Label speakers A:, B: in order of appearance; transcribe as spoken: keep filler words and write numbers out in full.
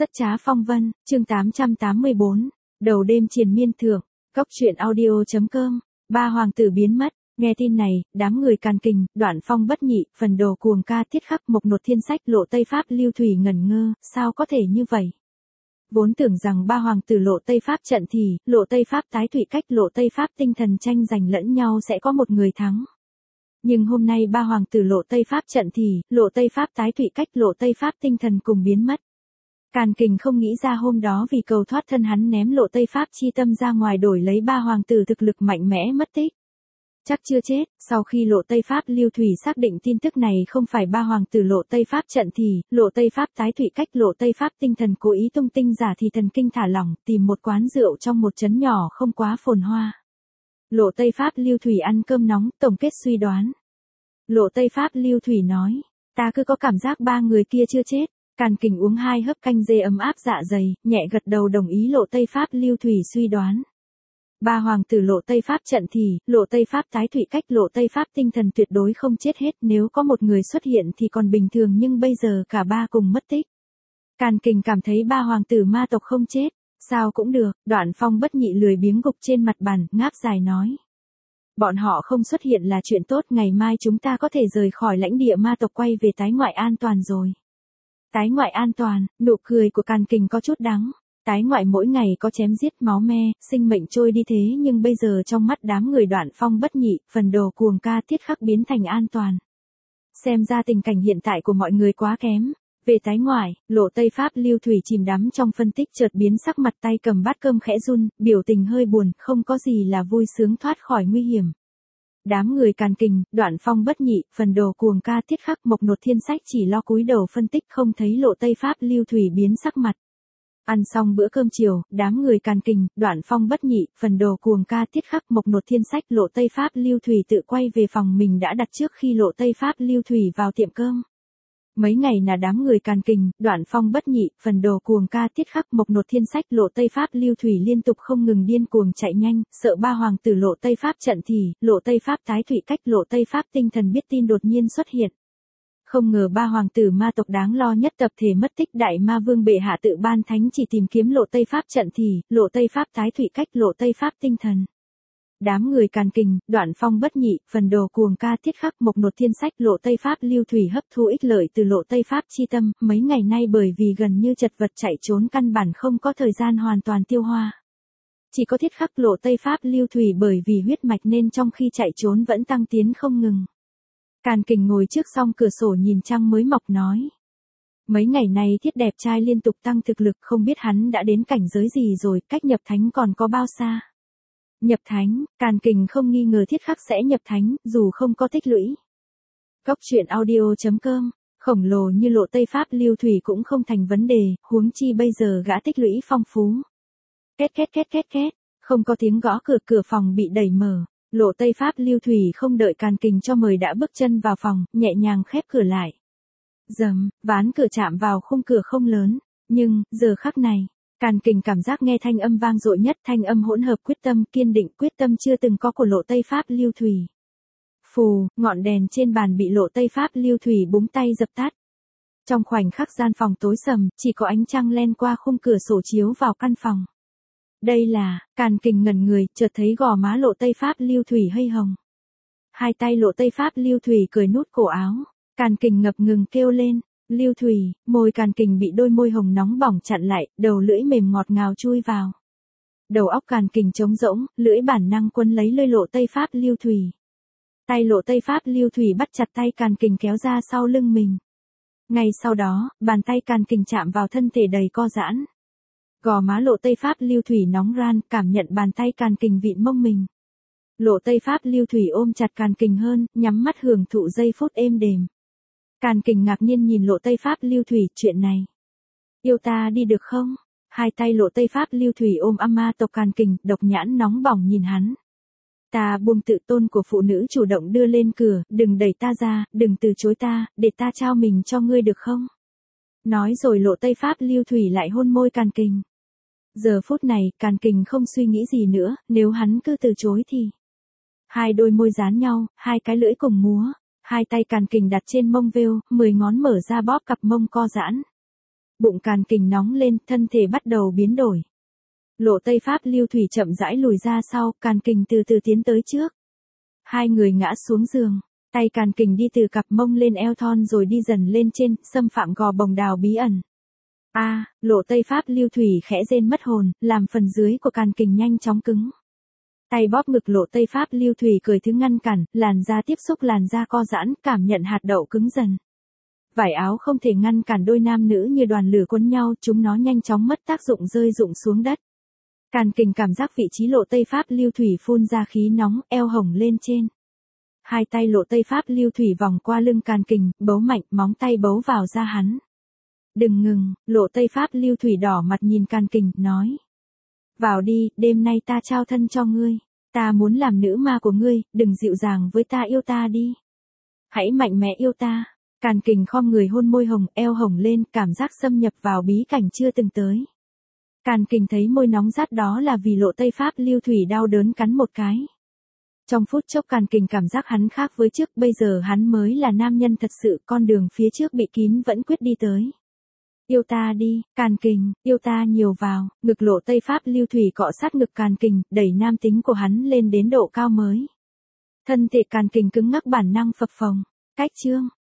A: Rất trá phong vân, chương tám trăm tám mươi bốn, đầu đêm triền miên thượng, cốc truyện audio.com, ba hoàng tử biến mất, nghe tin này, đám người càn kình, Đoạn Phong bất nhị, phần đồ cuồng ca thiết khắc mộc nột thiên sách lộ Tây Pháp lưu thủy ngẩn ngơ, sao có thể như vậy? Vốn tưởng rằng ba hoàng tử lộ Tây Pháp trận thì, lộ Tây Pháp tái thủy cách lộ Tây Pháp tinh thần tranh giành lẫn nhau sẽ có một người thắng. Nhưng hôm nay ba hoàng tử lộ Tây Pháp trận thì, lộ Tây Pháp tái thủy cách lộ Tây Pháp tinh thần cùng biến mất. Càn kình không nghĩ ra hôm đó vì cầu thoát thân hắn ném lộ Tây Pháp chi tâm ra ngoài đổi lấy ba hoàng tử thực lực mạnh mẽ mất tích. Chắc chưa chết, sau khi lộ Tây Pháp lưu thủy xác định tin tức này không phải ba hoàng tử lộ Tây Pháp trận thì, lộ Tây Pháp tái thủy cách lộ Tây Pháp tinh thần cố ý tung tinh giả thì thần kinh thả lỏng, tìm một quán rượu trong một trấn nhỏ không quá phồn hoa. Lộ Tây Pháp lưu thủy ăn cơm nóng, tổng kết suy đoán. Lộ Tây Pháp lưu thủy nói, ta cứ có cảm giác ba người kia chưa chết. Càn kình uống hai hớp canh dê ấm áp dạ dày, nhẹ gật đầu đồng ý lộ Tây Pháp lưu thủy suy đoán. Ba hoàng tử lộ Tây Pháp trận thì, lộ Tây Pháp tái thủy cách lộ Tây Pháp tinh thần tuyệt đối không chết hết, nếu có một người xuất hiện thì còn bình thường nhưng bây giờ cả ba cùng mất tích. Càn kình cảm thấy ba hoàng tử ma tộc không chết, sao cũng được, Đoạn Phong bất nhị lười biếng gục trên mặt bàn, ngáp dài nói. Bọn họ không xuất hiện là chuyện tốt, ngày mai chúng ta có thể rời khỏi lãnh địa ma tộc quay về tái ngoại an toàn rồi. Tái ngoại an toàn, nụ cười của Càn kình có chút đắng. Tái ngoại mỗi ngày có chém giết máu me, sinh mệnh trôi đi thế nhưng bây giờ trong mắt đám người Đoạn Phong bất nhị, phần đồ cuồng ca thiết khắc biến thành an toàn. Xem ra tình cảnh hiện tại của mọi người quá kém. Về tái ngoại, lộ Tây Pháp lưu thủy chìm đắm trong phân tích chợt biến sắc mặt tay cầm bát cơm khẽ run, biểu tình hơi buồn, không có gì là vui sướng thoát khỏi nguy hiểm. Đám người Càn kình, Đoạn Phong bất nhị, phần đồ cuồng ca thiết khắc mộc nột thiên sách chỉ lo cúi đầu phân tích không thấy lộ Tây Pháp lưu thủy biến sắc mặt. Ăn xong bữa cơm chiều, đám người Càn kình, Đoạn Phong bất nhị, phần đồ cuồng ca thiết khắc mộc nột thiên sách lộ Tây Pháp lưu thủy tự quay về phòng mình đã đặt trước khi lộ Tây Pháp lưu thủy vào tiệm cơm. Mấy ngày là đám người Càn kình, Đoạn Phong bất nhị, phần đồ cuồng ca thiết khắc mộc nột thiên sách lộ Tây Pháp lưu thủy liên tục không ngừng điên cuồng chạy nhanh, sợ ba hoàng tử lộ Tây Pháp trận thì, lộ Tây Pháp tái thủy cách lộ Tây Pháp tinh thần biết tin đột nhiên xuất hiện. Không ngờ ba hoàng tử ma tộc đáng lo nhất tập thể mất tích, đại ma vương bệ hạ tự ban thánh chỉ tìm kiếm lộ Tây Pháp trận thì, lộ Tây Pháp tái thủy cách lộ Tây Pháp tinh thần. Đám người Càn kình, Đoạn Phong bất nhị, phần đồ cuồng ca thiết khắc mộc nột thiên sách lộ Tây Pháp lưu thủy hấp thu ích lợi từ lộ Tây Pháp chi tâm, mấy ngày nay bởi vì gần như chật vật chạy trốn căn bản không có thời gian hoàn toàn tiêu hóa. Chỉ có thiết khắc lộ Tây Pháp lưu thủy bởi vì huyết mạch nên trong khi chạy trốn vẫn tăng tiến không ngừng. Càn kình ngồi trước song cửa sổ nhìn trăng mới mọc nói. Mấy ngày nay thiết đẹp trai liên tục tăng thực lực, không biết hắn đã đến cảnh giới gì rồi, cách nhập thánh còn có bao xa. Nhập thánh, Càn kình không nghi ngờ thiết khắc sẽ nhập thánh, dù không có tích lũy. Cốc truyện audio.com, khổng lồ như lộ Tây Pháp lưu thủy cũng không thành vấn đề, huống chi bây giờ gã tích lũy phong phú. Két két két két két, không có tiếng gõ cửa, cửa phòng bị đẩy mở. Lộ Tây Pháp lưu thủy không đợi Càn kình cho mời đã bước chân vào phòng, nhẹ nhàng khép cửa lại. Dầm, ván cửa chạm vào khung cửa không lớn, nhưng, giờ khắc này, Càn kình cảm giác nghe thanh âm vang dội nhất, thanh âm hỗn hợp quyết tâm, kiên định, quyết tâm chưa từng có của lộ Tây Pháp lưu thủy. Phù, ngọn đèn trên bàn bị lộ Tây Pháp lưu thủy búng tay dập tắt. Trong khoảnh khắc gian phòng tối sầm, chỉ có ánh trăng len qua khung cửa sổ chiếu vào căn phòng. Đây là, Càn kình ngẩn người, chợt thấy gò má lộ Tây Pháp lưu thủy hơi hồng. Hai tay lộ Tây Pháp lưu thủy cởi nút cổ áo, Càn kình ngập ngừng kêu lên, lưu thủy, môi Càn kình bị đôi môi hồng nóng bỏng chặn lại, đầu lưỡi mềm ngọt ngào chui vào. Đầu óc Càn kình trống rỗng, lưỡi bản năng quấn lấy lơi lộ Tây Pháp lưu thủy. Tay lộ Tây Pháp lưu thủy bắt chặt tay Càn kình kéo ra sau lưng mình. Ngay sau đó, bàn tay Càn kình chạm vào thân thể đầy co giãn. Gò má lộ Tây Pháp lưu thủy nóng ran, cảm nhận bàn tay Càn kình vịn mông mình. Lộ Tây Pháp lưu thủy ôm chặt Càn kình hơn, nhắm mắt hưởng thụ giây phút êm đềm. Càn kình ngạc nhiên nhìn lộ Tây Pháp lưu thủy, chuyện này. Yêu ta đi được không? Hai tay lộ Tây Pháp lưu thủy ôm âm ma tộc Càn kình, độc nhãn nóng bỏng nhìn hắn. Ta buông tự tôn của phụ nữ chủ động đưa lên cửa, đừng đẩy ta ra, đừng từ chối ta, để ta trao mình cho ngươi được không? Nói rồi lộ Tây Pháp lưu thủy lại hôn môi Càn kình. Giờ phút này, Càn kình không suy nghĩ gì nữa, nếu hắn cứ từ chối thì. Hai đôi môi dán nhau, hai cái lưỡi cùng múa, hai tay Càn kình đặt trên mông vêu, mười ngón mở ra bóp cặp mông co giãn. Bụng Càn Kình nóng lên, thân thể bắt đầu biến đổi. Lộ Tây Pháp Lưu Thủy chậm rãi lùi ra sau, Càn Kình từ từ tiến tới trước. Hai người ngã xuống giường, tay Càn Kình đi từ cặp mông lên eo thon rồi đi dần lên trên, xâm phạm gò bồng đào bí ẩn. A, à, Lộ Tây Pháp Lưu Thủy khẽ rên mất hồn, làm phần dưới của Càn Kình nhanh chóng cứng. Tay bóp ngực Lộ Tây Pháp Lưu Thủy cởi thứ ngăn cản, làn da tiếp xúc làn da co giãn, cảm nhận hạt đậu cứng dần. Vải áo không thể ngăn cản đôi nam nữ như đoàn lửa quấn nhau, chúng nó nhanh chóng mất tác dụng rơi rụng xuống đất. Càn Kình cảm giác vị trí Lộ Tây Pháp Lưu Thủy phun ra khí nóng, eo hồng lên trên. Hai tay Lộ Tây Pháp Lưu Thủy vòng qua lưng Càn Kình, bấu mạnh, móng tay bấu vào da hắn. Đừng ngừng, Lộ Tây Pháp Lưu Thủy đỏ mặt nhìn Càn Kình, nói. Vào đi, đêm nay ta trao thân cho ngươi. Ta muốn làm nữ ma của ngươi, đừng dịu dàng với ta, yêu ta đi. Hãy mạnh mẽ yêu ta. Càn Kình khom người hôn môi hồng, eo hồng lên, cảm giác xâm nhập vào bí cảnh chưa từng tới. Càn Kình thấy môi nóng rát đó là vì Lộ Tây Pháp Lưu Thủy đau đớn cắn một cái. Trong phút chốc Càn Kình cảm giác hắn khác với trước, bây giờ hắn mới là nam nhân thật sự, con đường phía trước bị kín vẫn quyết đi tới. Yêu ta đi, Càn Kình, yêu ta nhiều vào, ngực Lộ Tây Pháp Lưu Thủy cọ sát ngực Càn Kình, đẩy nam tính của hắn lên đến độ cao mới. Thân thể Càn Kình cứng ngắc bản năng phập phồng, cách chương.